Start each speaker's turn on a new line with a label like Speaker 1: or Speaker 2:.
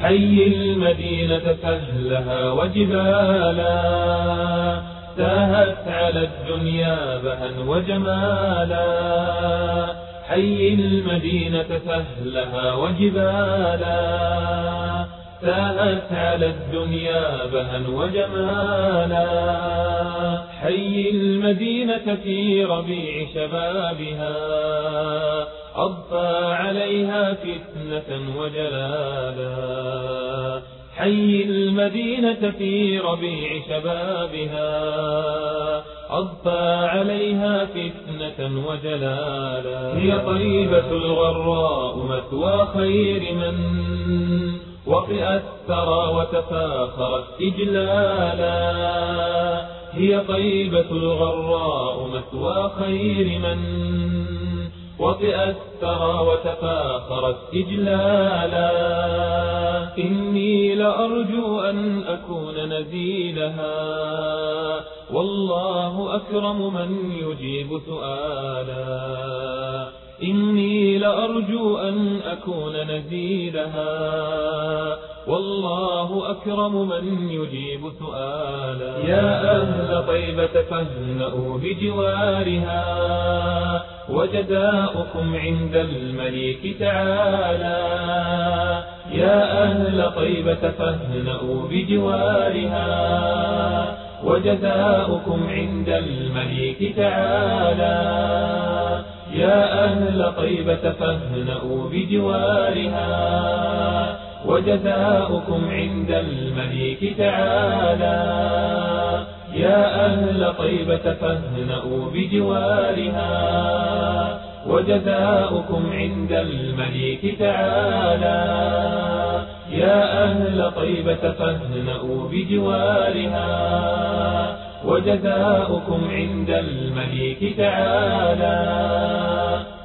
Speaker 1: حي المدينة فهلها وجبالا، تاهت على الدنيا بها وجمالا. حي المدينة فهلها وجبالا، تاهت على الدنيا بها وجمالا. حي المدينة في ربيع شبابها، أضفى عليها فتنة وجلالا. حي المدينة في ربيع شبابها، أضفى عليها فتنة وجلالا. هي طيبة الغراء مثوى خير من وطئت الثرى وتفاخرت إجلالا. هي طيبة الغراء مثوى خير من وطئت الثرى وتفاخرت إجلالا. إني لأرجو أن أكون نزيلها، والله أكرم من يجيب سؤالا. إني لأرجو أن أكون نزيلها، والله أكرم من يجيب سؤالا. يا أهل طيبة فاهنأوا بجوارها، وجزاؤكم عند المليك تعالى. يا أهل طيبة فاهنأوا بجوارها، وجزاؤكم عند المليك تعالى. يا أهل طيبة فاهنأوا بجوارها، وجزاؤكم عند المليك تعالى. يا أهل طيبة فاهنأوا بجوارها، وجزاؤكم عند المليك تعالى. يا أهل طيبة فاهنأوا بجوارها، وجزاؤكم عند المليك تعالى.